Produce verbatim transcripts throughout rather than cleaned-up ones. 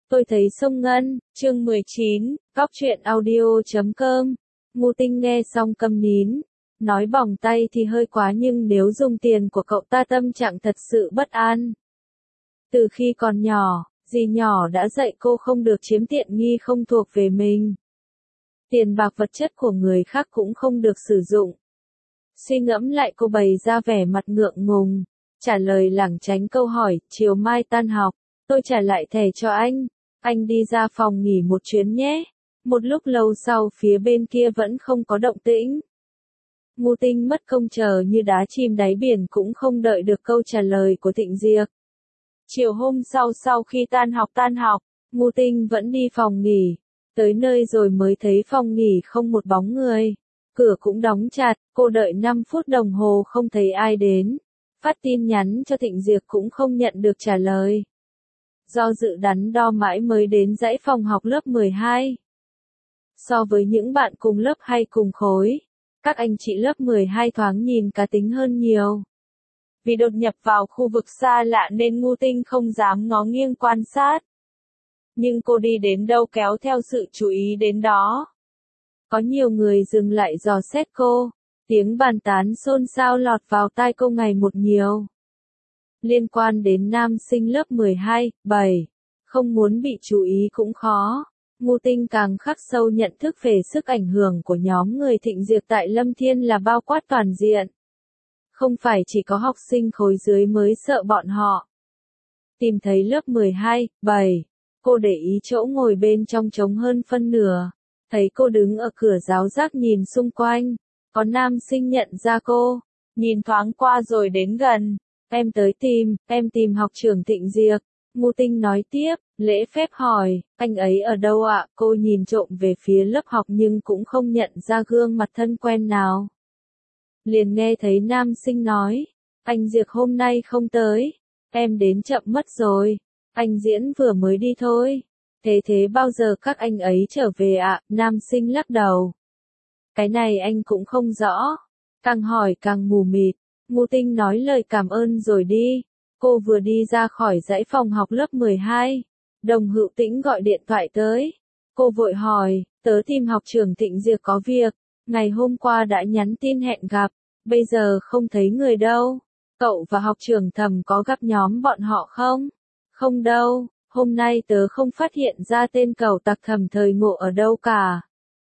Tôi thấy sông Ngân, chương mười chín, góc truyện audio chấm com. Ngu Tinh nghe xong câm nín, nói bỏng tay thì hơi quá nhưng nếu dùng tiền của cậu ta tâm trạng thật sự bất an. Từ khi còn nhỏ, dì nhỏ đã dạy cô không được chiếm tiện nghi không thuộc về mình. Tiền bạc vật chất của người khác cũng không được sử dụng. Suy ngẫm lại cô bày ra vẻ mặt ngượng ngùng, trả lời lảng tránh câu hỏi, chiều mai tan học, tôi trả lại thẻ cho anh. Anh đi ra phòng nghỉ một chuyến nhé. Một lúc lâu sau phía bên kia vẫn không có động tĩnh. Ngu Tinh mất công chờ như đá chìm đáy biển cũng không đợi được câu trả lời của Thịnh Diệp. Chiều hôm sau sau khi tan học tan học, Ngu Tinh vẫn đi phòng nghỉ. Tới nơi rồi mới thấy phòng nghỉ không một bóng người. Cửa cũng đóng chặt, cô đợi năm phút đồng hồ không thấy ai đến. Phát tin nhắn cho Thịnh Diệp cũng không nhận được trả lời. Do dự đắn đo mãi mới đến dãy phòng học lớp mười hai. So với những bạn cùng lớp hay cùng khối, các anh chị lớp mười hai thoáng nhìn cá tính hơn nhiều. Vì đột nhập vào khu vực xa lạ nên Ngu Tinh không dám ngó nghiêng quan sát. Nhưng cô đi đến đâu kéo theo sự chú ý đến đó. Có nhiều người dừng lại dò xét cô, tiếng bàn tán xôn xao lọt vào tai cô ngày một nhiều. Liên quan đến nam sinh lớp mười hai, bảy, không muốn bị chú ý cũng khó. Ngu Tinh càng khắc sâu nhận thức về sức ảnh hưởng của nhóm người Thịnh Diệp tại Lâm Thiên là bao quát toàn diện. Không phải chỉ có học sinh khối dưới mới sợ bọn họ. Tìm thấy lớp mười hai, bảy, cô để ý chỗ ngồi bên trong trống hơn phân nửa. Thấy cô đứng ở cửa giáo giác nhìn xung quanh. Có nam sinh nhận ra cô, nhìn thoáng qua rồi đến gần. Em tới tìm, em tìm học trưởng Thịnh Diệp. Ngu Tinh nói tiếp, lễ phép hỏi, anh ấy ở đâu ạ? Cô nhìn trộm về phía lớp học nhưng cũng không nhận ra gương mặt thân quen nào. Liền nghe thấy nam sinh nói, anh Diệp hôm nay không tới, em đến chậm mất rồi, anh Diễn vừa mới đi thôi. Thế thế bao giờ các anh ấy trở về ạ? Nam sinh lắc đầu. Cái này anh cũng không rõ, càng hỏi càng mù mịt. Ngu Tinh nói lời cảm ơn rồi đi. Cô vừa đi ra khỏi dãy phòng học lớp mười hai. Đồng Hữu Tĩnh gọi điện thoại tới. Cô vội hỏi, tớ tìm học trưởng Thịnh Diệp có việc. Ngày hôm qua đã nhắn tin hẹn gặp. Bây giờ không thấy người đâu. Cậu và học trưởng Thẩm có gặp nhóm bọn họ không? Không đâu, hôm nay tớ không phát hiện ra tên cẩu tặc Thẩm Thời Ngộ ở đâu cả.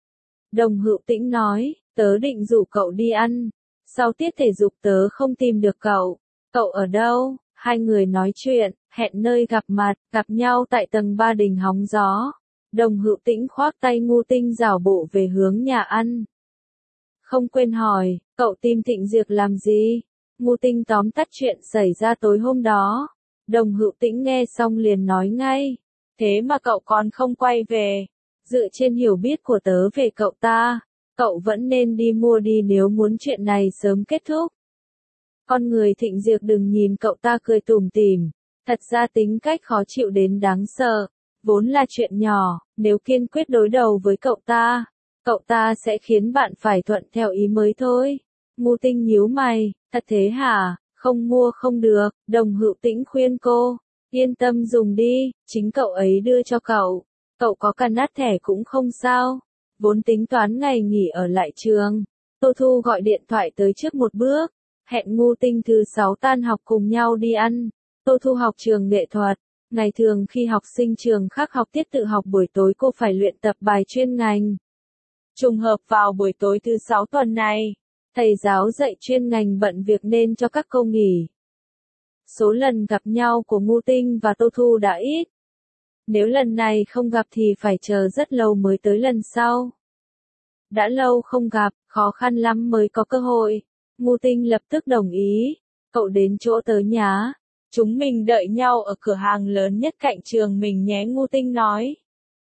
Đồng Hữu Tĩnh nói, tớ định rủ cậu đi ăn. Sau tiết thể dục tớ không tìm được cậu. Cậu ở đâu? Hai người nói chuyện, hẹn nơi gặp mặt, gặp nhau tại tầng ba đình hóng gió. Đồng Hữu Tĩnh khoác tay Ngu Tinh rảo bộ về hướng nhà ăn. Không quên hỏi, cậu tìm Thịnh Diệp làm gì? Ngu Tinh tóm tắt chuyện xảy ra tối hôm đó. Đồng Hữu Tĩnh nghe xong liền nói ngay. Thế mà cậu còn không quay về. Dựa trên hiểu biết của tớ về cậu ta, cậu vẫn nên đi mua đi nếu muốn chuyện này sớm kết thúc. Con người Thịnh Diệp đừng nhìn cậu ta cười tủm tỉm, thật ra tính cách khó chịu đến đáng sợ, vốn là chuyện nhỏ, nếu kiên quyết đối đầu với cậu ta, cậu ta sẽ khiến bạn phải thuận theo ý mới thôi. Ngu Tinh nhíu mày, thật thế hả? Không mua không được. Đồng Hữu Tĩnh khuyên cô, yên tâm dùng đi, chính cậu ấy đưa cho cậu, cậu có cần nát thẻ cũng không sao. Vốn tính toán ngày nghỉ ở lại trường, Tô Thu gọi điện thoại tới trước một bước, hẹn Ngu Tinh thứ sáu tan học cùng nhau đi ăn. Tô Thu học trường nghệ thuật, ngày thường khi học sinh trường khác học tiết tự học buổi tối cô phải luyện tập bài chuyên ngành. Trùng hợp vào buổi tối thứ sáu tuần này, thầy giáo dạy chuyên ngành bận việc nên cho các cô nghỉ. Số lần gặp nhau của Ngu Tinh và Tô Thu đã ít. Nếu lần này không gặp thì phải chờ rất lâu mới tới lần sau. Đã lâu không gặp, khó khăn lắm mới có cơ hội. Ngu Tinh lập tức đồng ý. Cậu đến chỗ tớ nhá. Chúng mình đợi nhau ở cửa hàng lớn nhất cạnh trường mình nhé, Ngu Tinh nói.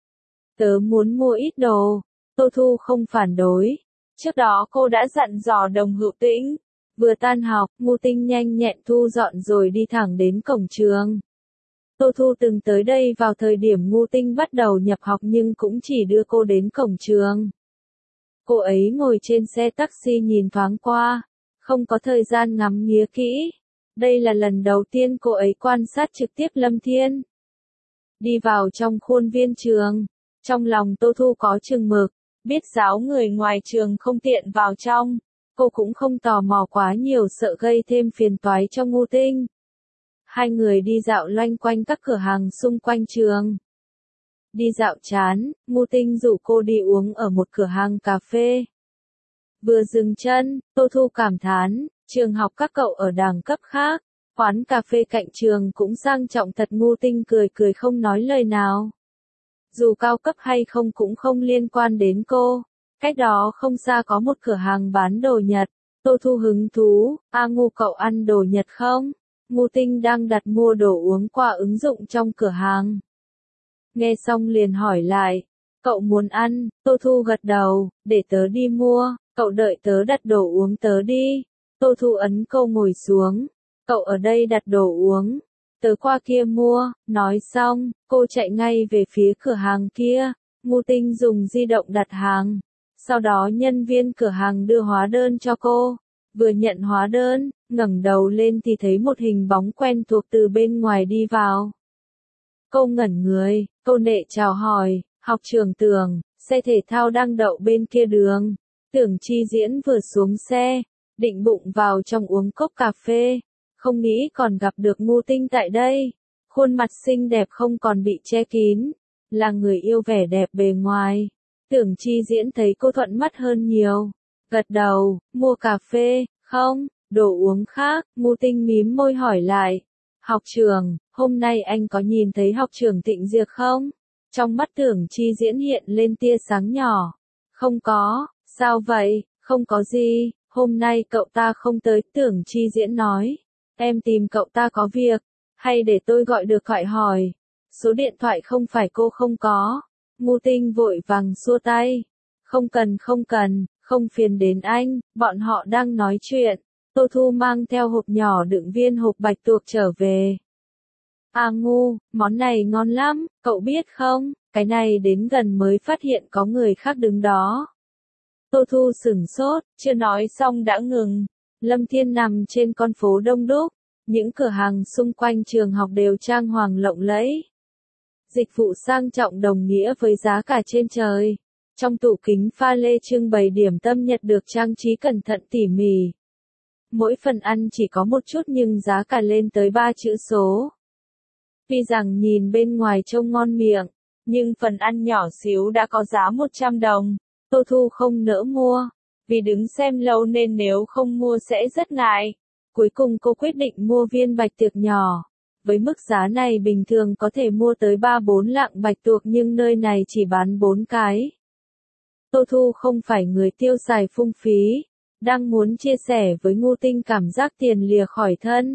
Tớ muốn mua ít đồ. Tô Thu không phản đối. Trước đó cô đã dặn dò Đồng Hữu Tĩnh. Vừa tan học, Ngu Tinh nhanh nhẹn thu dọn rồi đi thẳng đến cổng trường. Tô Thu từng tới đây vào thời điểm Ngu Tinh bắt đầu nhập học nhưng cũng chỉ đưa cô đến cổng trường. Cô ấy ngồi trên xe taxi nhìn thoáng qua, không có thời gian ngắm nghía kỹ. Đây là lần đầu tiên cô ấy quan sát trực tiếp Lâm Thiên. đi vào trong khuôn viên trường. Trong lòng Tô Thu có chừng mực, biết giáo người ngoài trường không tiện vào trong, cô cũng không tò mò quá nhiều sợ gây thêm phiền toái cho Ngô Tinh. Hai người đi dạo loanh quanh các cửa hàng xung quanh trường. Đi dạo chán, Ngô Tinh rủ cô đi uống ở một cửa hàng cà phê. Vừa dừng chân, Tô Thu cảm thán, trường học các cậu ở đẳng cấp khác, quán cà phê cạnh trường cũng sang trọng thật. Ngô Tinh cười cười không nói lời nào. Dù cao cấp hay không cũng không liên quan đến cô. Cách đó không xa có một cửa hàng bán đồ Nhật. Tô Thu hứng thú, a Ngô cậu ăn đồ Nhật không? Ngô Tinh đang đặt mua đồ uống qua ứng dụng trong cửa hàng. Nghe xong liền hỏi lại, cậu muốn ăn? Tô Thu gật đầu, để tớ đi mua, cậu đợi tớ đặt đồ uống tớ đi. Tô Thu ấn câu ngồi xuống, cậu ở đây đặt đồ uống, tớ qua kia mua. Nói xong, cô chạy ngay về phía cửa hàng kia. Ngô Tinh dùng di động đặt hàng, sau đó nhân viên cửa hàng đưa hóa đơn cho cô. Vừa nhận hóa đơn, ngẩng đầu lên thì thấy một hình bóng quen thuộc từ bên ngoài đi vào. Cô ngẩn người, cô nệ chào hỏi, học trưởng Tưởng, xe thể thao đang đậu bên kia đường. Tưởng Chi Diễn vừa xuống xe, định bụng vào trong uống cốc cà phê, không nghĩ còn gặp được Ngô Tinh tại đây. Khuôn mặt xinh đẹp không còn bị che kín, là người yêu vẻ đẹp bề ngoài. Tưởng Chi Diễn thấy cô thuận mắt hơn nhiều, gật đầu, mua cà phê, không, đồ uống khác. Ngô Tinh mím môi hỏi lại, học trưởng, hôm nay anh có nhìn thấy học trưởng Tịnh Diệp không? Trong mắt Tưởng Chi Diễn hiện lên tia sáng nhỏ. Không có, sao vậy? Không có gì, hôm nay cậu ta không tới. Tưởng Chi Diễn nói, em tìm cậu ta có việc, hay để tôi gọi được thoại hỏi? Số điện thoại không phải cô không có. Ngô Tinh vội vàng xua tay, không cần không cần, không phiền đến anh, bọn họ đang nói chuyện. Tô Thu mang theo hộp nhỏ đựng viên hộp bạch tuộc trở về. À Ngu, món này ngon lắm, cậu biết không, cái này đến gần mới phát hiện có người khác đứng đó. Tô Thu sửng sốt, chưa nói xong đã ngừng. Lâm Thiên nằm trên con phố đông đúc, những cửa hàng xung quanh trường học đều trang hoàng lộng lẫy. Dịch vụ sang trọng đồng nghĩa với giá cả trên trời. Trong tủ kính pha lê trưng bày điểm tâm Nhật được trang trí cẩn thận tỉ mỉ. Mỗi phần ăn chỉ có một chút nhưng giá cả lên tới ba chữ số. Tuy rằng nhìn bên ngoài trông ngon miệng, nhưng phần ăn nhỏ xíu đã có giá một trăm đồng. Tô Thu không nỡ mua, vì đứng xem lâu nên nếu không mua sẽ rất ngại. Cuối cùng cô quyết định mua viên bạch tuộc nhỏ. Với mức giá này bình thường có thể mua tới ba bốn lạng bạch tuộc nhưng nơi này chỉ bán bốn cái. Tô Thu không phải người tiêu xài phung phí, đang muốn chia sẻ với Ngô Tinh cảm giác tiền lìa khỏi thân.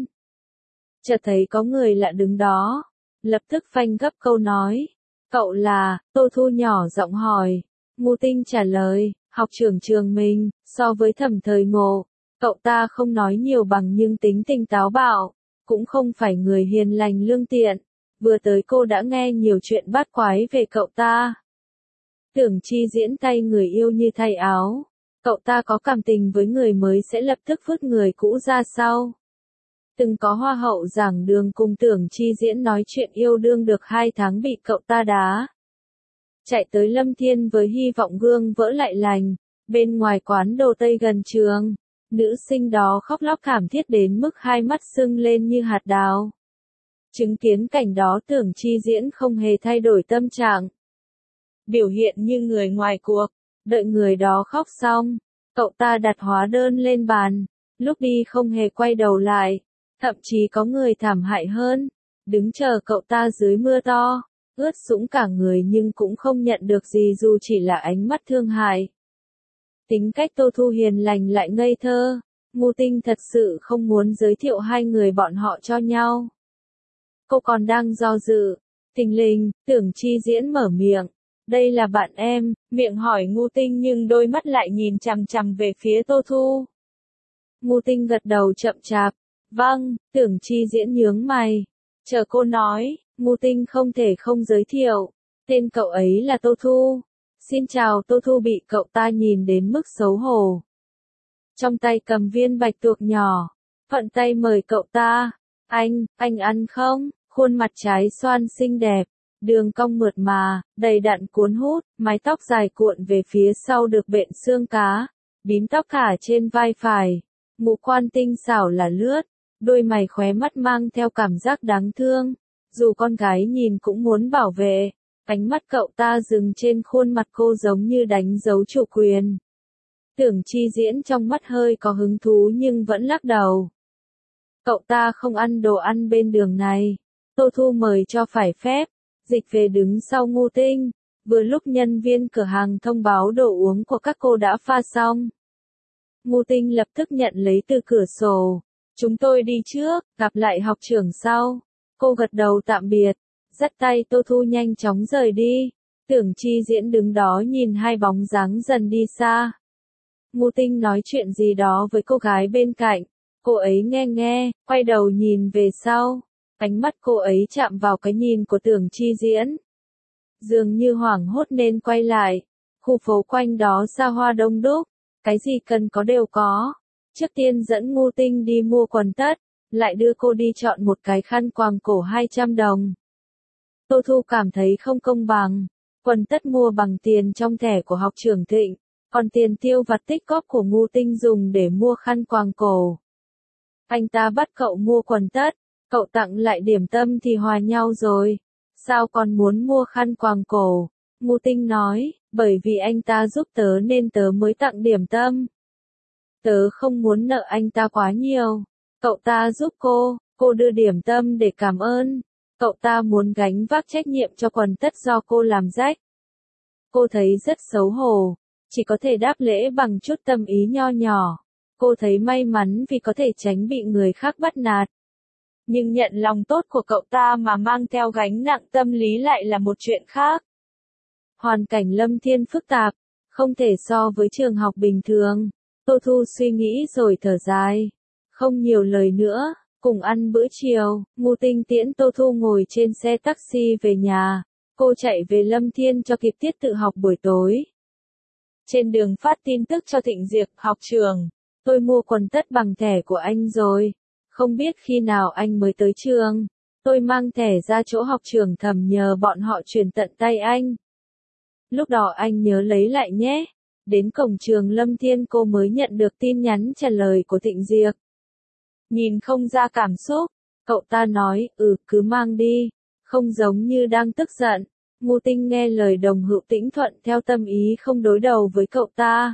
Chợt thấy có người lạ đứng đó, lập tức phanh gấp câu nói. Cậu là? Tô Thu nhỏ giọng hỏi. Ngô Tinh trả lời, học trưởng trường mình. So với Thẩm Thời Ngộ, cậu ta không nói nhiều bằng nhưng tính tình táo bạo, cũng không phải người hiền lành lương tiện. Vừa tới cô đã nghe nhiều chuyện bát quái về cậu ta. Tưởng Chi Diễn tay người yêu như thay áo. Cậu ta có cảm tình với người mới sẽ lập tức vứt người cũ ra sau. Từng có hoa hậu giảng đường cùng Tưởng Chi Diễn nói chuyện yêu đương được hai tháng bị cậu ta đá. Chạy tới Lâm Thiên với hy vọng gương vỡ lại lành. Bên ngoài quán đồ Tây gần trường, nữ sinh đó khóc lóc thảm thiết đến mức hai mắt sưng lên như hạt đào. Chứng kiến cảnh đó Tưởng Chi Diễn không hề thay đổi tâm trạng. Biểu hiện như người ngoài cuộc, đợi người đó khóc xong, cậu ta đặt hóa đơn lên bàn, lúc đi không hề quay đầu lại, thậm chí có người thảm hại hơn, đứng chờ cậu ta dưới mưa to, ướt sũng cả người nhưng cũng không nhận được gì dù chỉ là ánh mắt thương hại. Tính cách Tô Thu hiền lành lại ngây thơ, Ngô Tinh thật sự không muốn giới thiệu hai người bọn họ cho nhau. Cô còn đang do dự, thình lình, Tưởng Chi Diễn mở miệng. Đây là bạn em, miệng hỏi Ngô Tinh nhưng đôi mắt lại nhìn chằm chằm về phía Tô Thu. Ngô Tinh gật đầu chậm chạp. Vâng, Tưởng Chi Diễn nhướng mày. Chờ cô nói, Ngô Tinh không thể không giới thiệu. Tên cậu ấy là Tô Thu. Xin chào. Tô Thu bị cậu ta nhìn đến mức xấu hổ. Trong tay cầm viên bạch tuộc nhỏ, thuận tay mời cậu ta. Anh, anh ăn không? Khuôn mặt trái xoan xinh đẹp, Đường cong mượt mà, đầy đặn cuốn hút, mái tóc dài cuộn về phía sau được bện xương cá, bím tóc thả trên vai phải, ngũ quan tinh xảo là lướt, đôi mày khóe mắt mang theo cảm giác đáng thương, dù con gái nhìn cũng muốn bảo vệ, ánh mắt cậu ta dừng trên khuôn mặt cô giống như đánh dấu chủ quyền. Tưởng Chi Diễn trong mắt hơi có hứng thú nhưng vẫn lắc đầu. Cậu ta không ăn đồ ăn bên đường này. Tô Thu mời cho phải phép, dịch về đứng sau Ngô Tinh, vừa lúc nhân viên cửa hàng thông báo đồ uống của các cô đã pha xong. Ngô Tinh lập tức nhận lấy từ cửa sổ. Chúng tôi đi trước, gặp lại học trưởng sau. Cô gật đầu tạm biệt, dắt tay Tô Thu nhanh chóng rời đi. Tưởng Chi Diễn đứng đó nhìn hai bóng dáng dần đi xa. Ngô Tinh nói chuyện gì đó với cô gái bên cạnh, cô ấy nghe nghe, quay đầu nhìn về sau, ánh mắt cô ấy chạm vào cái nhìn của Tưởng Chi Diễn. Dường như hoảng hốt nên quay lại, khu phố quanh đó xa hoa đông đúc, cái gì cần có đều có. Trước tiên dẫn Ngô Tinh đi mua quần tất, lại đưa cô đi chọn một cái khăn quàng cổ hai trăm đồng. Tô Thu cảm thấy không công bằng, quần tất mua bằng tiền trong thẻ của học trưởng Thịnh. Còn tiền tiêu vặt tích góp của Ngô Tinh dùng để mua khăn quàng cổ. Anh ta bắt cậu mua quần tất, cậu tặng lại điểm tâm thì hòa nhau rồi. Sao còn muốn mua khăn quàng cổ? Ngô Tinh nói, bởi vì anh ta giúp tớ nên tớ mới tặng điểm tâm. Tớ không muốn nợ anh ta quá nhiều. Cậu ta giúp cô, cô đưa điểm tâm để cảm ơn. Cậu ta muốn gánh vác trách nhiệm cho quần tất do cô làm rách. Cô thấy rất xấu hổ. Chỉ có thể đáp lễ bằng chút tâm ý nho nhỏ. Cô thấy may mắn vì có thể tránh bị người khác bắt nạt. Nhưng nhận lòng tốt của cậu ta mà mang theo gánh nặng tâm lý lại là một chuyện khác. Hoàn cảnh Lâm Thiên phức tạp, không thể so với trường học bình thường. Tô Thu suy nghĩ rồi thở dài. Không nhiều lời nữa, cùng ăn bữa chiều, Ngô Tinh tiễn Tô Thu ngồi trên xe taxi về nhà. Cô chạy về Lâm Thiên cho kịp tiết tự học buổi tối. Trên đường phát tin tức cho Thịnh Diệp, học trường, tôi mua quần tất bằng thẻ của anh rồi, không biết khi nào anh mới tới trường, tôi mang thẻ ra chỗ học trường Thẩm nhờ bọn họ chuyển tận tay anh. Lúc đó anh nhớ lấy lại nhé. Đến cổng trường Lâm Thiên cô mới nhận được tin nhắn trả lời của Thịnh Diệp. Nhìn không ra cảm xúc, cậu ta nói, ừ cứ mang đi, không giống như đang tức giận. Ngô Tinh nghe lời Đồng Hữu Tĩnh thuận theo tâm ý không đối đầu với cậu ta.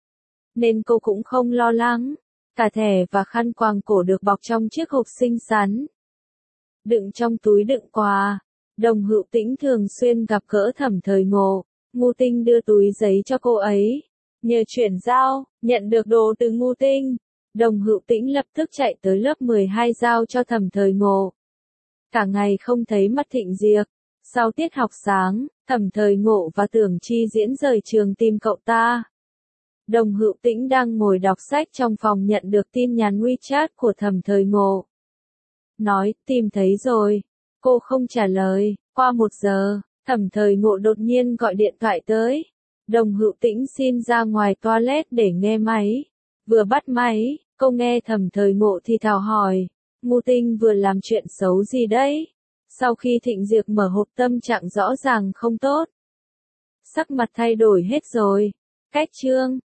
Nên cô cũng không lo lắng. Cả thẻ và khăn quàng cổ được bọc trong chiếc hộp xinh xắn. Đựng trong túi đựng quà. Đồng Hữu Tĩnh thường xuyên gặp gỡ Thẩm Thời Ngộ. Ngô Tinh đưa túi giấy cho cô ấy. Nhờ chuyển giao, nhận được đồ từ Ngô Tinh. Đồng Hữu Tĩnh lập tức chạy tới lớp mười hai giao cho Thẩm Thời Ngộ. Cả ngày không thấy mặt Thịnh Diệp. Sau tiết học sáng, Thẩm Thời Ngộ và Tưởng Chi Diễn rời trường tìm cậu ta. Đồng Hữu Tĩnh đang ngồi đọc sách trong phòng nhận được tin nhắn WeChat của Thẩm Thời Ngộ. Nói, tìm thấy rồi. Cô không trả lời. Qua một giờ, Thẩm Thời Ngộ đột nhiên gọi điện thoại tới. Đồng Hữu Tĩnh xin ra ngoài toilet để nghe máy. Vừa bắt máy, cô nghe Thẩm Thời Ngộ thì thào hỏi. Ngô Tinh vừa làm chuyện xấu gì đấy? Sau khi Thịnh Diệp mở hộp tâm trạng rõ ràng không tốt. Sắc mặt thay đổi hết rồi. Cách chương